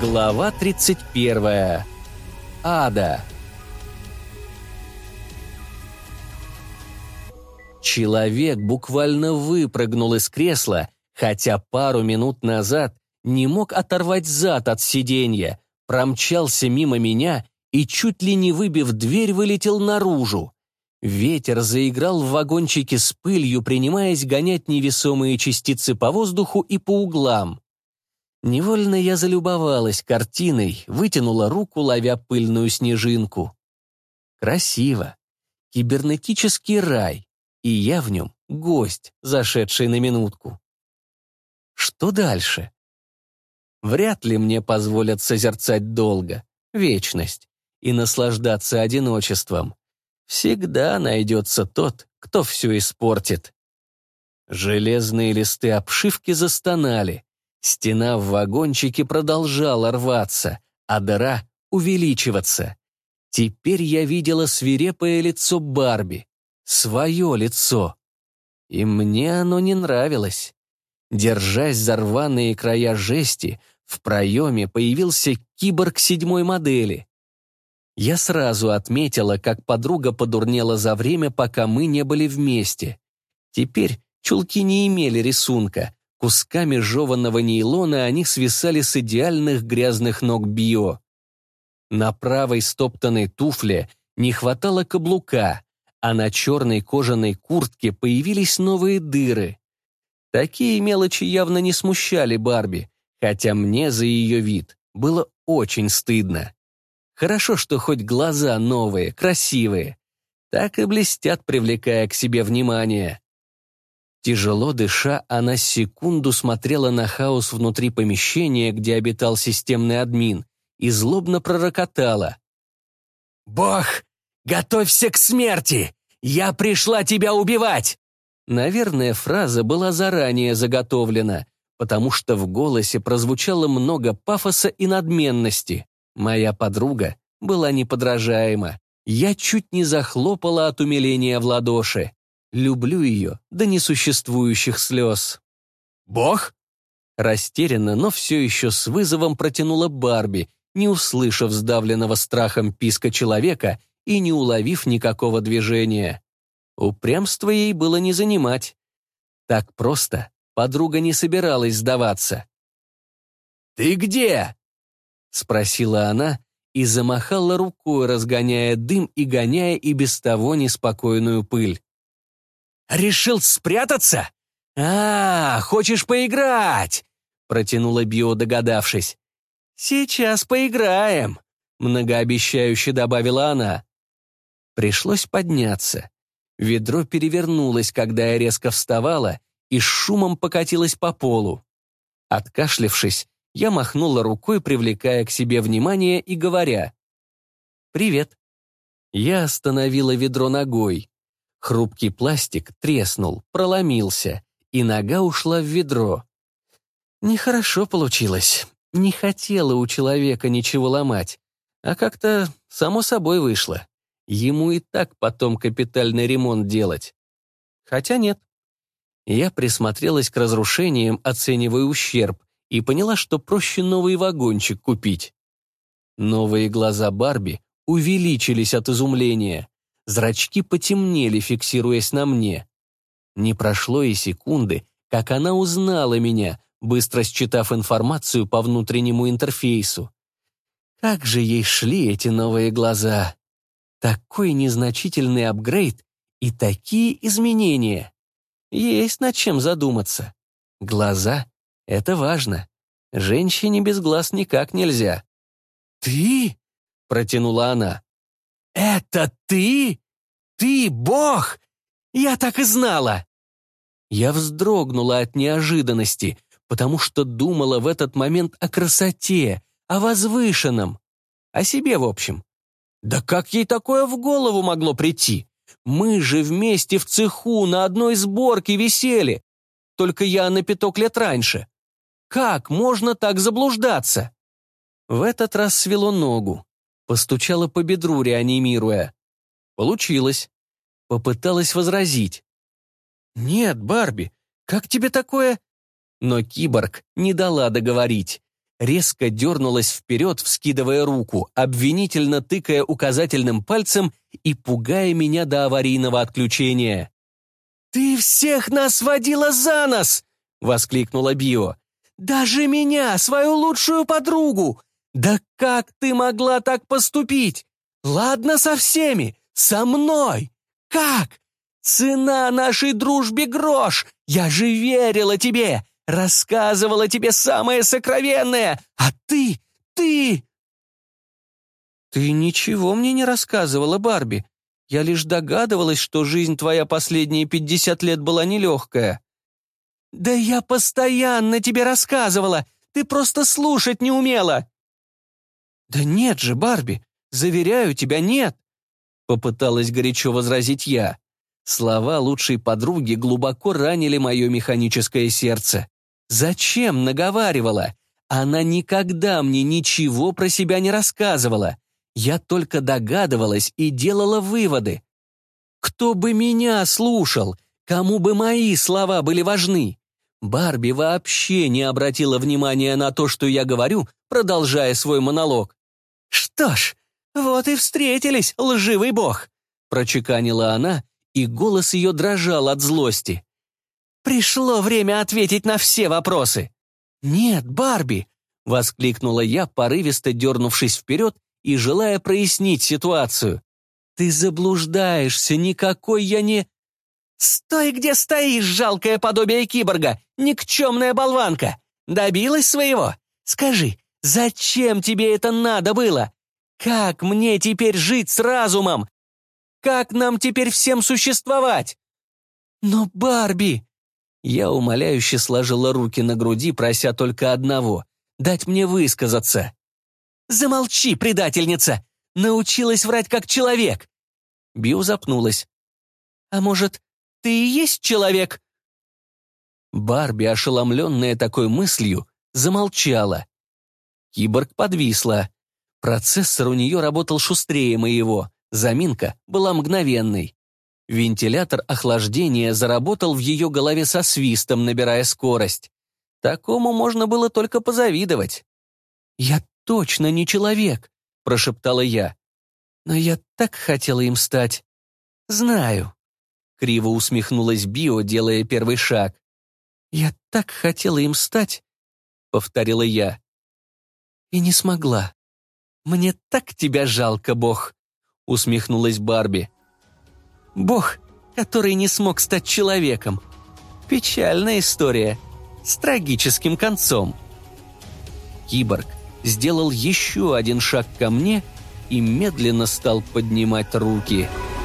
Глава 31. Ада. Человек буквально выпрыгнул из кресла, хотя пару минут назад не мог оторвать зад от сиденья, промчался мимо меня и, чуть ли не выбив дверь, вылетел наружу. Ветер заиграл в вагончике с пылью, принимаясь гонять невесомые частицы по воздуху и по углам. Невольно я залюбовалась картиной, вытянула руку, ловя пыльную снежинку. Красиво. Кибернетический рай. И я в нем гость, зашедший на минутку. Что дальше? Вряд ли мне позволят созерцать долго, вечность, и наслаждаться одиночеством. Всегда найдется тот, кто все испортит. Железные листы обшивки застонали. Стена в вагончике продолжала рваться, а дыра увеличиваться. Теперь я видела свирепое лицо Барби. Свое лицо. И мне оно не нравилось. Держась за рваные края жести, в проеме появился киборг 7-й модели. Я сразу отметила, как подруга подурнела за время, пока мы не были вместе. Теперь чулки не имели рисунка. Кусками жеванного нейлона они свисали с идеальных грязных ног Био. На правой стоптанной туфле не хватало каблука, а на черной кожаной куртке появились новые дыры. Такие мелочи явно не смущали Барби, хотя мне за ее вид было очень стыдно. Хорошо, что хоть глаза новые, красивые. Так и блестят, привлекая к себе внимание. Тяжело дыша, она секунду смотрела на хаос внутри помещения, где обитал системный админ, и злобно пророкотала. «Бог, готовься к смерти! Я пришла тебя убивать!» Наверное, фраза была заранее заготовлена, потому что в голосе прозвучало много пафоса и надменности. Моя подруга была неподражаема. Я чуть не захлопала от умиления в ладоши. Люблю ее до несуществующих слез. «Бог?» Растерянно, но все еще с вызовом протянула Барби, не услышав сдавленного страхом писка человека и не уловив никакого движения. Упрямство ей было не занимать. Так просто подруга не собиралась сдаваться. «Ты где?» — спросила она и замахала рукой, разгоняя дым и гоняя и без того неспокойную пыль. «Решил спрятаться? Хочешь поиграть?» — протянула Био, догадавшись. «Сейчас поиграем», — многообещающе добавила она. Пришлось подняться. Ведро перевернулось, когда я резко вставала, и с шумом покатилось по полу. Откашлявшись, я махнула рукой, привлекая к себе внимание и говоря: «Привет». Я остановила ведро ногой. Хрупкий пластик треснул, проломился, и нога ушла в ведро. Нехорошо получилось. Не хотела у человека ничего ломать, а как-то само собой вышло. Ему и так потом капитальный ремонт делать. Хотя нет. Я присмотрелась к разрушениям, оценивая ущерб, и поняла, что проще новый вагончик купить. Новые глаза Барби увеличились от изумления. Зрачки потемнели, фиксируясь на мне. Не прошло и секунды, как она узнала меня, быстро считав информацию по внутреннему интерфейсу. Как же ей шли эти новые глаза! Такой незначительный апгрейд и такие изменения. Есть над чем задуматься. Глаза — это важно. Женщине без глаз никак нельзя. «Ты?» — протянула она. «Это ты? Ты Бог? Я так и знала!» Я вздрогнула от неожиданности, потому что думала в этот момент о красоте, о возвышенном, о себе в общем. Да как ей такое в голову могло прийти? Мы же вместе в цеху на одной сборке висели, только я на 5 лет раньше. Как можно так заблуждаться? В этот раз свело ногу. Постучала по бедру, реанимируя. Получилось. Попыталась возразить. «Нет, Барби, как тебе такое?» Но киборг не дала договорить. резко дернулась вперед, вскидывая руку, обвинительно тыкая указательным пальцем и пугая меня до аварийного отключения. «Ты всех нас водила за нос!» — воскликнула Био. «Даже меня, свою лучшую подругу! Да как ты могла так поступить? Ладно со всеми, со мной! Как? Цена нашей дружбе грош! Я же верила тебе! Рассказывала тебе самое сокровенное! А ты... Ты ничего мне не рассказывала, Барби. Я лишь догадывалась, что жизнь твоя последние 50 лет была нелегкая». «Да я постоянно тебе рассказывала! Ты просто слушать не умела!» «Да нет же, Барби, заверяю тебя, нет!» Попыталась горячо возразить я. Слова лучшей подруги глубоко ранили мое механическое сердце. Зачем наговаривала? Она никогда мне ничего про себя не рассказывала. Я только догадывалась и делала выводы. Кто бы меня слушал? Кому бы мои слова были важны? Барби вообще не обратила внимания на то, что я говорю, продолжая свой монолог. «Что ж, вот и встретились, лживый бог!» прочеканила она, и голос ее дрожал от злости. «Пришло время ответить на все вопросы!» «Нет, Барби!» — воскликнула я, порывисто дернувшись вперед и желая прояснить ситуацию. «Ты заблуждаешься, никакой я не...» «Стой, где стоишь, жалкое подобие киборга, никчемная болванка! Добилась своего? Скажи, зачем тебе это надо было? Как мне теперь жить с разумом? Как нам теперь всем существовать?» «Но, Барби...» Я умоляюще сложила руки на груди, прося только одного — дать мне высказаться. «Замолчи, предательница! Научилась врать как человек!» Био запнулась. «А может, ты и есть человек?» Барби, ошеломленная такой мыслью, замолчала. Киборг подвисла. Процессор у нее работал шустрее моего, заминка была мгновенной. Вентилятор охлаждения заработал в ее голове со свистом, набирая скорость. Такому можно было только позавидовать. «Я точно не человек», — прошептала я. «Но я так хотела им стать». «Знаю», — криво усмехнулась Био, делая первый шаг. «Я так хотела им стать», — повторила я. «И не смогла. Мне так тебя жалко, Бог», — усмехнулась Барби. «Бог, который не смог стать человеком. Печальная история, с трагическим концом». Киборг сделал еще один шаг ко мне и медленно стал поднимать руки.